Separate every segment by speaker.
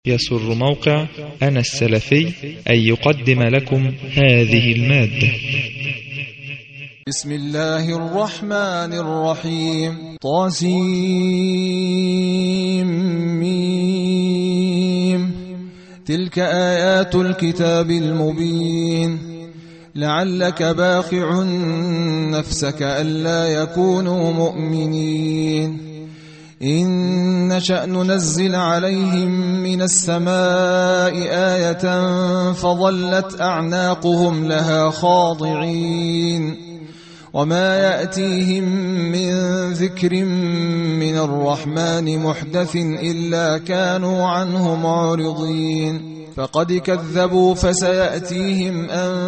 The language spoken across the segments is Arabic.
Speaker 1: يسر موقع أنا السلفي أن يقدم لكم هذه المادة.
Speaker 2: بسم الله الرحمن الرحيم. طاسيم. تلك آيات الكتاب المبين. لعلك باخع نفسك ألا يكونوا مؤمنين. إن نشأ ننزل عليهم من السماء آية فظلت أعناقهم لها خاضعين وما يأتيهم من ذكر من الرحمن محدث إلا كانوا عنه معرضين. فقد كذبوا فسيأتيهم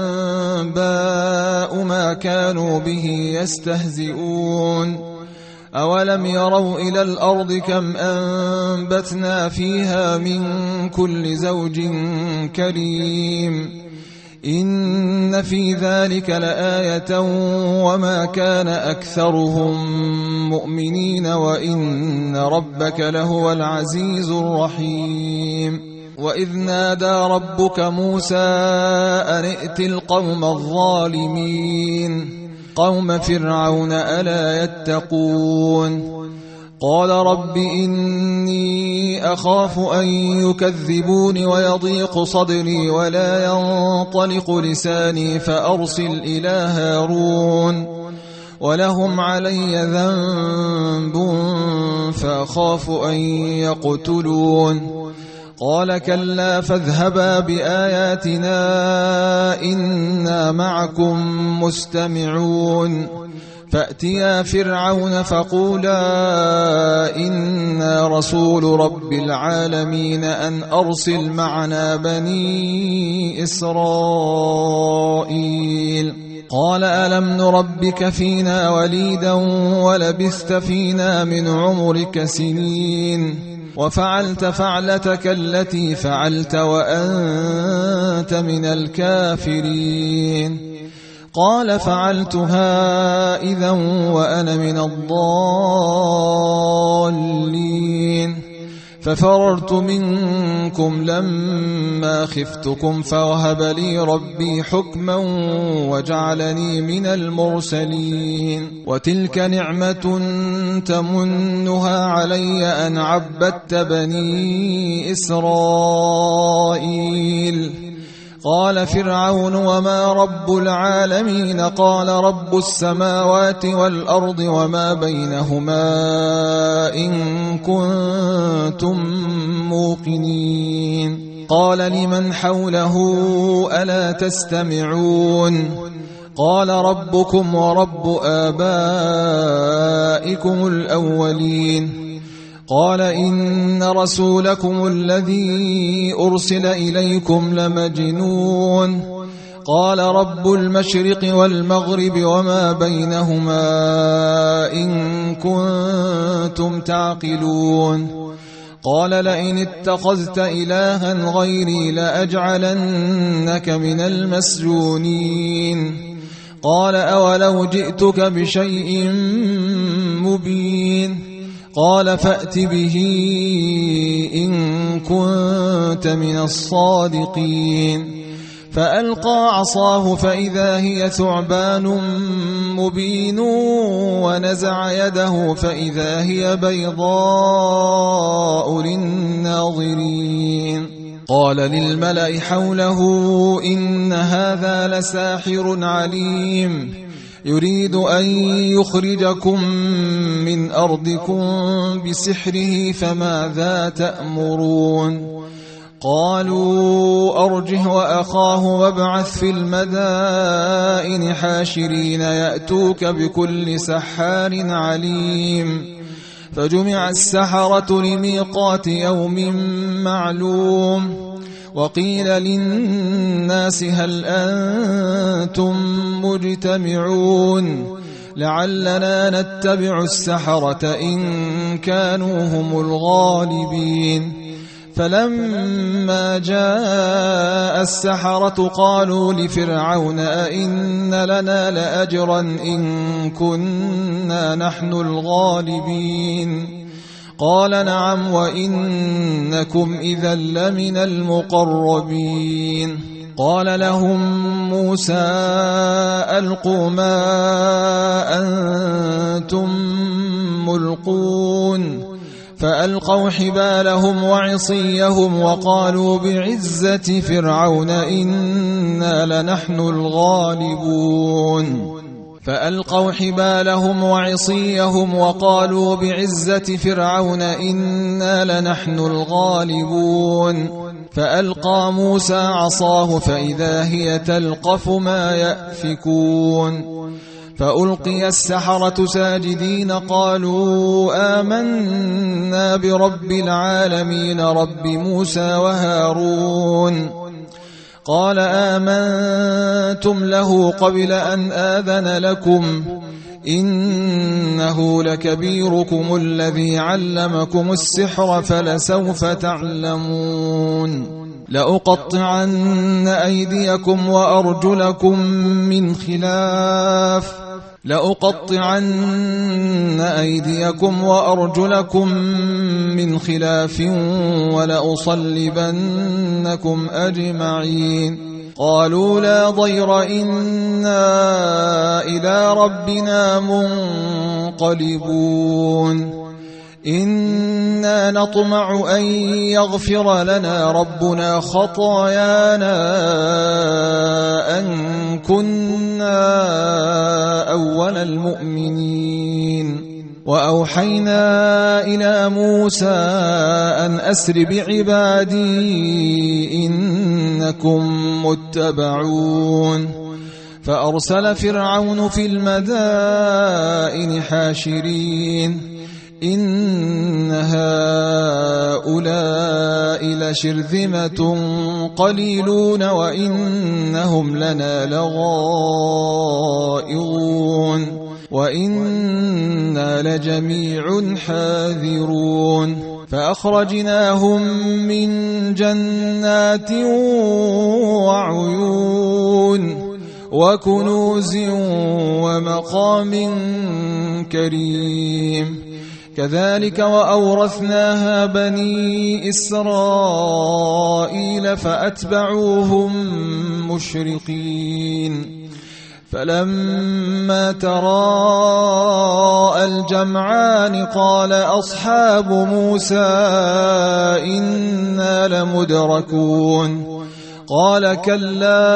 Speaker 2: أنباء ما كانوا به يستهزئون. أولم يروا إلى الأرض كم أنبتنا فيها من كل زوج كريم. إن في ذلك لآية وما كان أكثرهم مؤمنين وإن ربك لهو العزيز الرحيم. وإذ نادى ربك موسى أن ائت القوم الظالمين قوم فرعون ألا يتقون. قال رب إني أخاف أن يكذبون ويضيق صدري ولا ينطلق لساني فأرسل إلى هارون ولهم علي ذنب فأخاف أن يقتلون. قال كلا فاذهبا بآياتنا إنا معكم مستمعون. فأتيا فرعون فقولا إنا رسول رب العالمين أن أرسل معنا بني إسرائيل. قال ألم نربك فينا وليدا ولبثت فينا من عمرك سنين وفعلت فعلتك التي فعلت وأنت من الكافرين. قال فعلتها إذا وأنا من الضالين. ففررت منكم لما خفتكم فوهب لي ربي حكما وجعلني من المرسلين. وتلك نعمة تمنها علي أن عبدت بني إسرائيل. قال فرعون وما رب العالمين قال رب السماوات والأرض وما بينهما إن كنتم موقنين. قال لمن حوله ألا تستمعون. قال ربكم ورب آبائكم الأولين. قال إن رسولكم الذي أرسل إليكم لمجنون. قال رب المشرق والمغرب وما بينهما إن كنتم تعقلون. قال لئن اتخذت إلها غيري لأجعلنك من المسجونين. قال أولو جئتك بشيء مبين. قال فأت به إن كنت من الصادقين. فألقى عصاه فإذا هي ثعبان مبين ونزع يده فإذا هي بيضاء للناظرين. قال للملأ حوله إن هذا لساحر عليم يريد أن يخرجكم من أرضكم بسحره فماذا تأمرون. قالوا أرجه وأخاه وابعث في المدائن حاشرين يأتوك بكل سحار عليم. فجمع السحرة لميقات يوم معلوم. وقيل للناس هل أنتم مجتمعون لعلنا نتبع السحرة إن كانوا هم الغالبين. فلما جاء السحرة قالوا لفرعون أئن لنا لأجرا إن كنا نحن الغالبين. قال نعم وإنكم إذا لمن المقربين. قال لهم موسى ألقوا ما أنتم ملقون فألقوا حبالهم وعصيهم وقالوا بعزة فرعون إنا لنحن الغالبون. فألقوا حبالهم وعصيهم وقالوا بعزة فرعون إنا لنحن الغالبون. فألقى موسى عصاه فإذا هي تلقف ما يأفكون. فألقي السحرة ساجدين قالوا آمنا برب العالمين رب موسى وهارون. قال آمنتم له قبل أن آذن لكم إنه لكبيركم الذي علمكم السحر فلسوف تعلمون. لأقطعن أيديكم وأرجلكم من خلاف ولأصلبنكم أجمعين. قالوا لا ضير إنا إلى ربنا منقلبون. إنا نطمع أن يغفر لنا ربنا خطايانا أن كنا أول المؤمنين. وأوحينا إلى موسى أن أسر بعبادي إنكم متبعون. فأرسل فرعون في المدائن حاشرين إن هؤلاء لشرذمة قليلون وإنهم لنا لغائظون وإنا لجميع حاذرون. فأخرجناهم من جنات وعيون وكنوز ومقام كريم. كذلك وأورثناها بني إسرائيل فأتبعوهم مشرقين. فلما تراءى الجمعان قال أصحاب موسى إنا لمدركون. قال كلا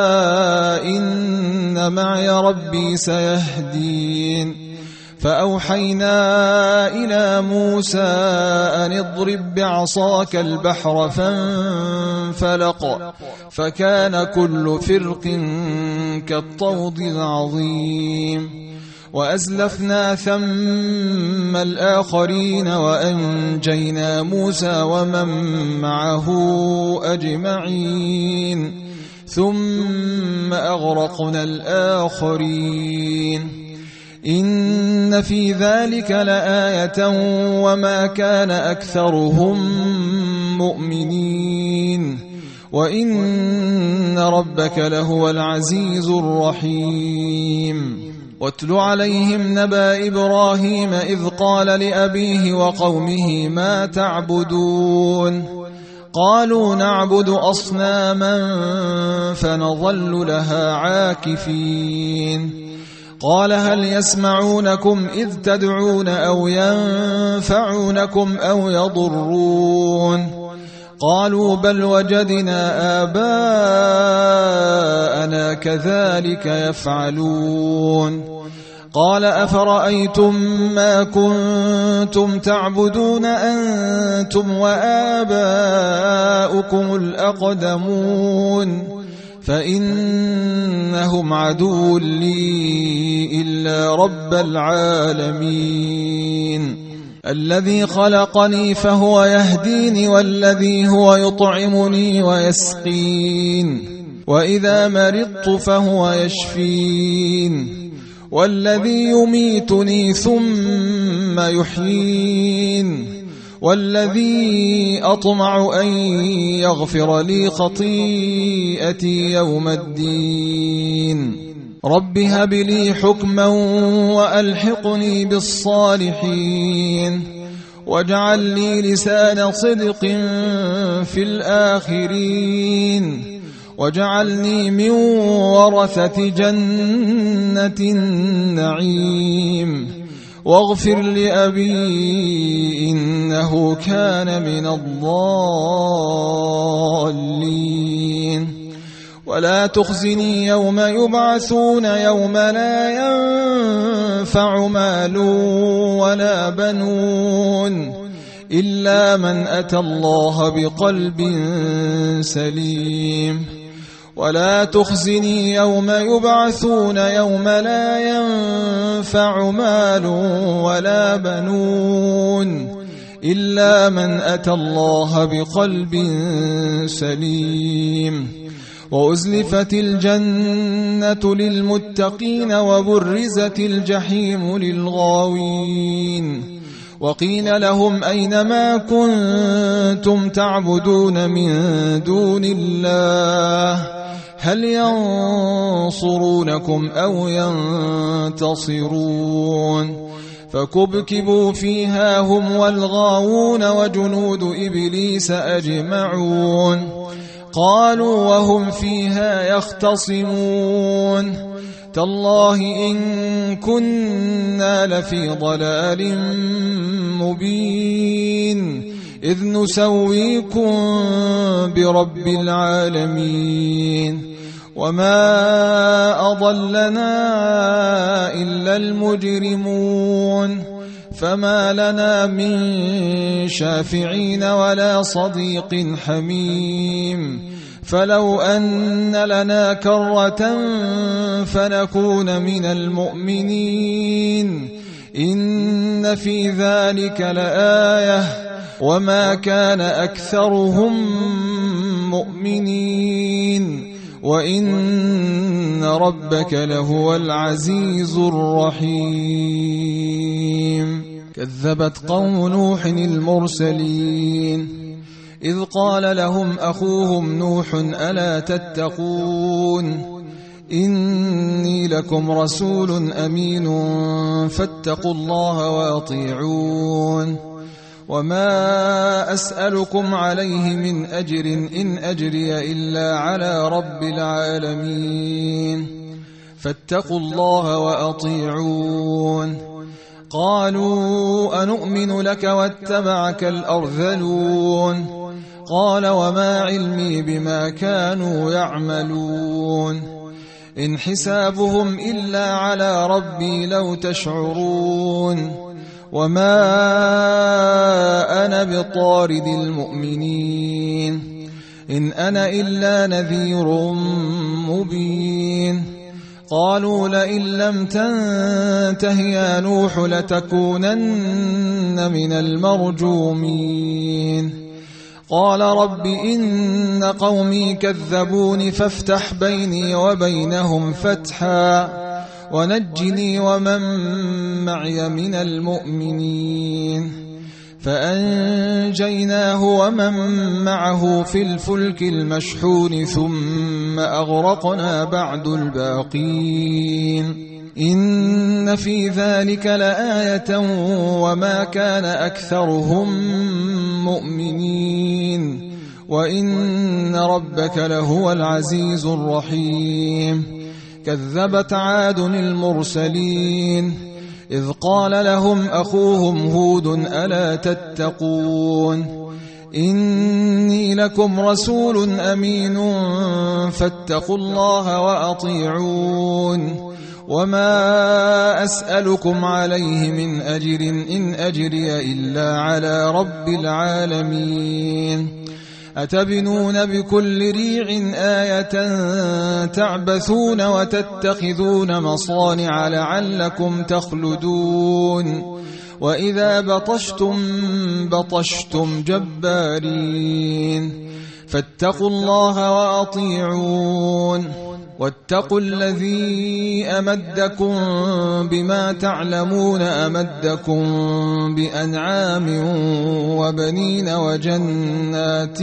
Speaker 2: إن معي ربي سيهدين. فأوحينا إلى موسى أن اضرب بعصاك البحر فانفلق فكان كل فرق كالطود العظيم. وأزلفنا ثم الآخرين وأنجينا موسى ومن معه أجمعين ثم أغرقنا الآخرين. إن في ذلك لآية وما كان أكثرهم مؤمنين وإن ربك لهو العزيز الرحيم. واتل عليهم نبأ إبراهيم إذ قال لأبيه وقومه ما تعبدون. قالوا نعبد أصناما فنظل لها عاكفين. قال هل يسمعونكم إذ تدعون أو ينفعونكم أو يضرون. قالوا بل وجدنا آباءنا كذلك يفعلون. قال أفرأيتم ما كنتم تعبدون أنتم وآباؤكم الأقدمون فإنهم عدو لي إلا رب العالمين. الذي خلقني فهو يهديني والذي هو يطعمني ويسقين وإذا مرضت فهو يشفين والذي يميتني ثم يحيين والذي أطمع أن يغفر لي خطيئتي يوم الدين. رب هب لي حكما وألحقني بالصالحين واجعل لي لسان صدق في الآخرين واجعلني من ورثة جنة النعيم واغفر لأبي إنه كان من الضالين ولا تخزني يوم يبعثون يوم لا ينفع مال ولا بنون إلا من أتى الله بقلب سليم ولا تخزني يوم يبعثون يوم لا ينفع مال ولا بنون إلا من أتى الله بقلب سليم وأزلفت الجنة للمتقين وبرزت الجحيم للغاوين وقيل لهم أين ما كنتم تعبدون من دون الله هل ينصرونكم أو ينتصرون فكبكبوا فيها هم والغاوون وجنود إبليس أجمعون قالوا وهم فيها يختصمون تالله إن كنا لفي ضلال مبين إذ نسويكم برب العالمين وما أضلنا إلا المجرمون فما لنا من شافعين ولا صديق حميم فلو أن لنا كرة فنكون من المؤمنين إن في ذلك لآية وما كان أكثرهم مؤمنين وإن ربك لهو العزيز الرحيم كذبت قوم نوح المرسلين إذ قال لهم أخوهم نوح ألا تتقون إني لكم رسول أمين فاتقوا الله وأطيعون وما أسألكم عليه من أجر إن أجري إلا على رب العالمين فاتقوا الله وأطيعون قالوا أنؤمن لك واتبعك الأرذلون قال وما علمي بما كانوا يعملون إن حسابهم إلا على ربي لو تشعرون وما أنا بطارد المؤمنين إن أنا إلا نذير مبين قالوا لئن لم تنته يا نوح لتكونن من المرجومين قال رب إن قومي كذبوني فافتح بيني وبينهم فتحا ونجني ومن معي من المؤمنين فأنجيناه ومن معه في الفلك المشحون ثم أغرقنا بعد الباقين إن في ذلك لآية وما كان أكثرهم مؤمنين وإن ربك لهو العزيز الرحيم كذبت عاد المرسلين إذ قال لهم أخوهم هود ألا تتقون إني لكم رسول أمين فاتقوا الله وأطيعون وما أسألكم عليه من أجر إن أجري إلا على رب العالمين أتبنون بكل ريع آية تعبثون وتتخذون مصانع لعلكم تخلدون وإذا بطشتم جبارين فاتقوا الله وأطيعون واتقوا الذي أمدكم بما تعلمون أمدكم بأنعام وبنين وجنات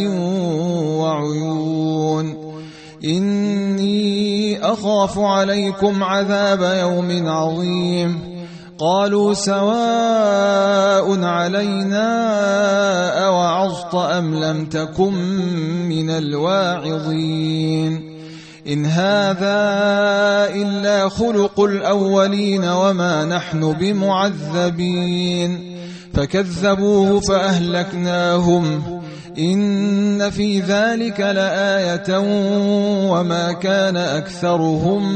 Speaker 2: وعيون إني أخاف عليكم عذاب يوم عظيم قالوا سواء علينا أوعظت أم لم تكن من الواعظين إن هذا إلا خلق الأولين وما نحن بمعذبين فكذبوه فأهلكناهم إن في ذلك لآية وما كان أكثرهم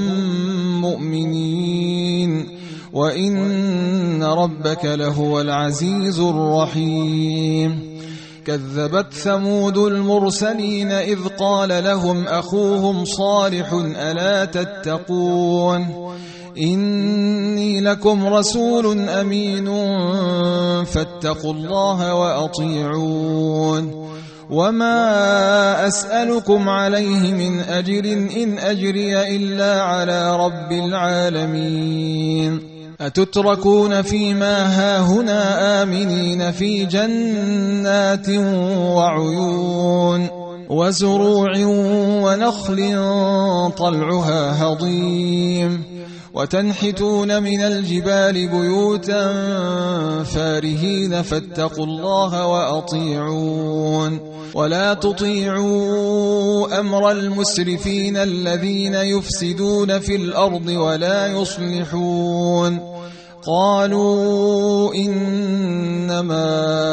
Speaker 2: مؤمنين وإن ربك لهو العزيز الرحيم كذبت ثمود المرسلين إذ قال لهم أخوهم صالح ألا تتقون إني لكم رسول أمين فاتقوا الله وأطيعون وما أسألكم عليه من أجر إن أجري إلا على رب العالمين أتتركون فيما هاهنا آمنين في جنات وعيون وزروع ونخل طلعها هضيم وتنحتون من الجبال بيوتا فارهين فاتقوا الله وأطيعون ولا تطيعوا أمر المسرفين الذين يفسدون في الأرض ولا يصلحون قالوا إنما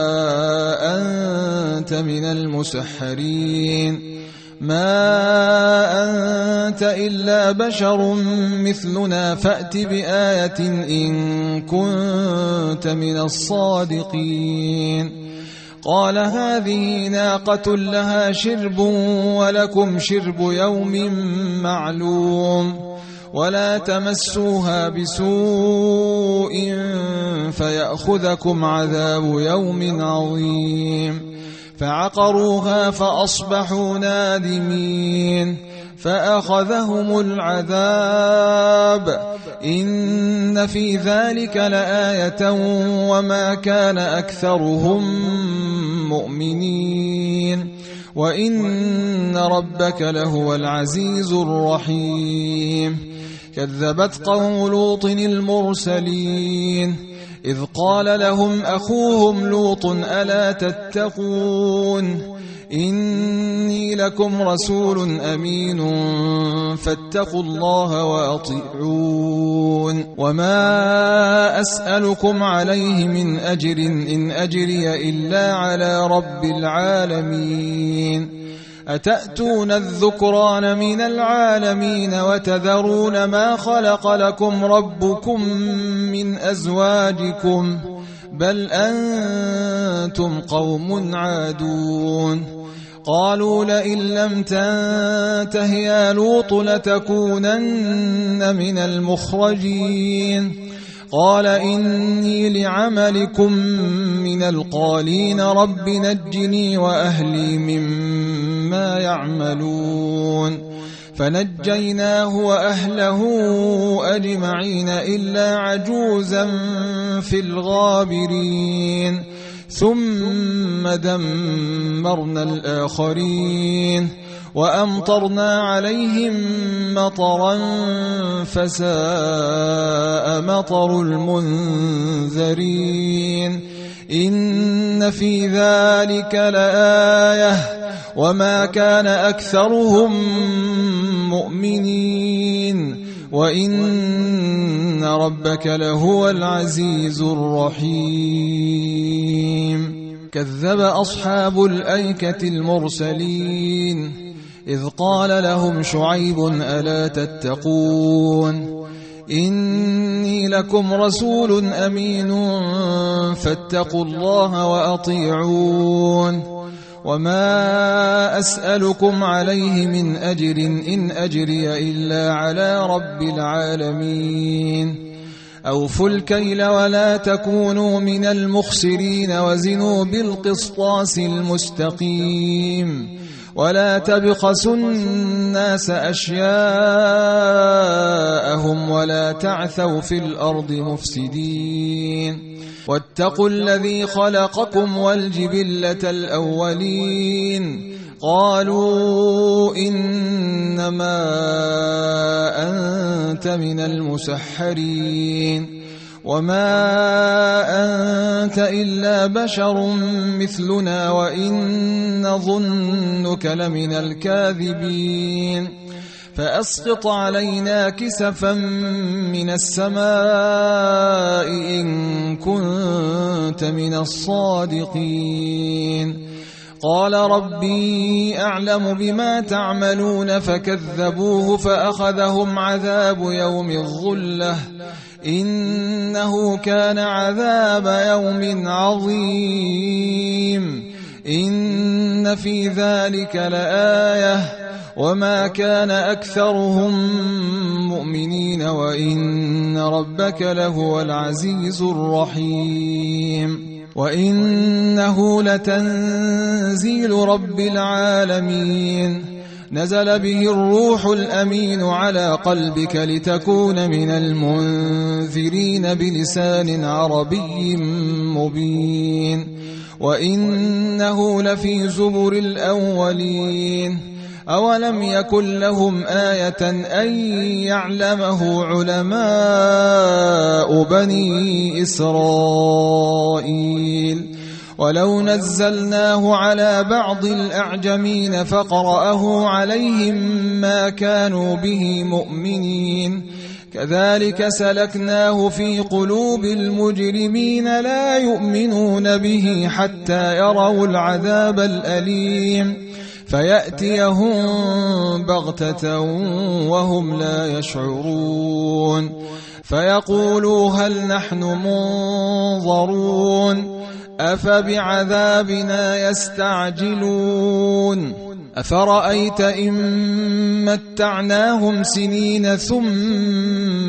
Speaker 2: أنت من المسحرين ما أنت إلا بشر مثلنا فأت بآية إن كنت من الصادقين قال هذه ناقة لها شرب ولكم شرب يوم معلوم ولا تمسوها بسوء فيأخذكم عذاب يوم عظيم فعقروها فأصبحوا نادمين فأخذهم العذاب إن في ذلك لآية وما كان أكثرهم مؤمنين وإن ربك لهو العزيز الرحيم كذبت قوم لوط المرسلين إذ قال لهم أخوهم لوط ألا تتقون إني لكم رسول أمين فاتقوا الله وأطيعون وما أسألكم عليه من أجر إن أجري إلا على رب العالمين أتأتون الذكران من العالمين وتذرون ما خلق لكم ربكم من أزواجكم بل أنتم قوم عادون قالوا لئن لم تنته يا لوط لتكونن من المخرجين قال إني لعملكم من القالين رب نجني وأهلي مما يعملون فنجيناه وأهله أجمعين إلا عجوزا في الغابرين ثم دمرنا الآخرين وأمطرنا عليهم مطرا فساء مطر المنذرين إن في ذلك لآية وما كان أكثرهم مؤمنين وإن ربك لهو العزيز الرحيم كذب أصحاب الأيكة المرسلين إذ قال لهم شعيب ألا تتقون إني لكم رسول أمين فاتقوا الله وأطيعون وما أسألكم عليه من أجر إن أجري إلا على رب العالمين أوفوا الكيل ولا تكونوا من المخسرين وزنوا بالقسطاس المستقيم ولا تبخسوا الناس أشياءهم ولا تعثوا في الأرض مفسدين واتقوا الذي خلقكم والجبلة الأولين قالوا إنما أنت من المسحرين وما أنت إلا بشر مثلنا وإن نظنك لمن الكاذبين فأسقط علينا كسفا من السماء إن كنت من الصادقين قال ربي أعلم بما تعملون فكذبوه فأخذهم عذاب يوم الظلة إنه كان عذاب يوم عظيم إن في ذلك لآية وما كان أكثرهم مؤمنين وإن ربك لهو العزيز الرحيم وإنه لتنزيل رب العالمين نزل به الروح الأمين على قلبك لتكون من المنذرين بلسان عربي مبين وإنه لفي زبر الأولين أولم يكن لهم آية أن يعلمه علماء بني إسرائيل ولو نزلناه على بعض الأعجمين فقرأه عليهم ما كانوا به مؤمنين كذلك سلكناه في قلوب المجرمين لا يؤمنون به حتى يروا العذاب الأليم فيأتيهم بغتة وهم لا يشعرون فيقولوا هل نحن منظرون أفبعذابنا يستعجلون أفرأيت إن متعناهم سنين ثم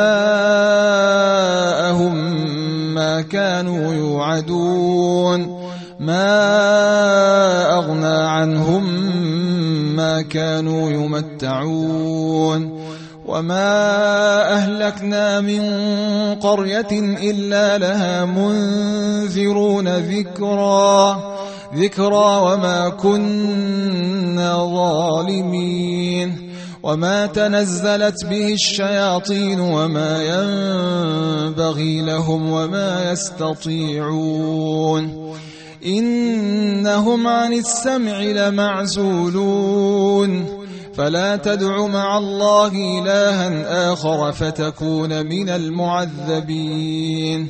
Speaker 2: جاءهم ما كانوا يوعدون ما أغنى عنهم ما كانوا يمتعون وما أهلكنا من قرية إلا لها منذرون ذكرى وما كنا ظالمين وما تنزلت به الشياطين وما ينبغي لهم وما يستطيعون إنهم عن السمع لمعزولون فلا تدع مع الله إلها آخر فتكون من المعذبين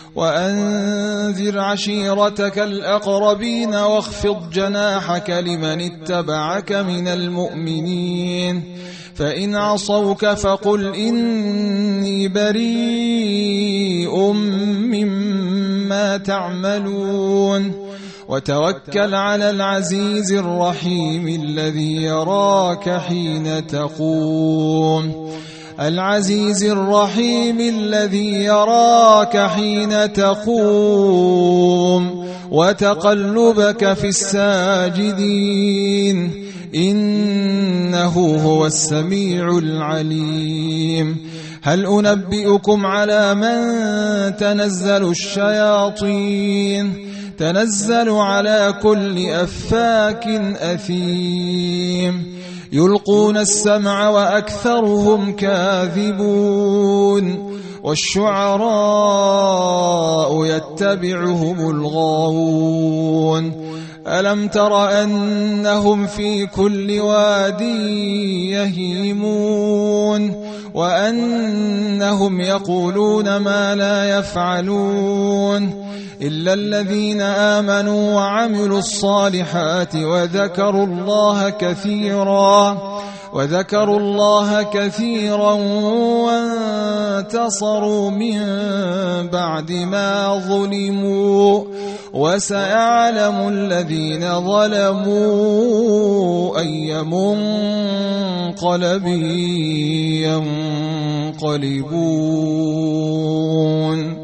Speaker 2: وأنذر عشيرتك الأقربين واخفض جناحك لمن اتبعك من المؤمنين فإن عصوك فقل إني بريء مما تعملون وتوكل على العزيز الرحيم الذي يراك حين تقوم العزيز الرحيم الذي يراك حين تقوم وتقلبك في الساجدين إنه هو السميع العليم هل أنبئكم على من تنزل الشياطين تنزل على كل أفاك أثيم يلقون السمع وأكثرهم كاذبون والشعراء يتبعهم الغاوون ألم تر أنهم في كل واد يهيمون وأنهم يقولون ما لا يفعلون إلا الذين آمنوا وعملوا الصالحات وذكروا الله كثيرا وانتصروا من بعد ما ظلموا وسيعلم الذين ظلموا أي منقلب ينقلبون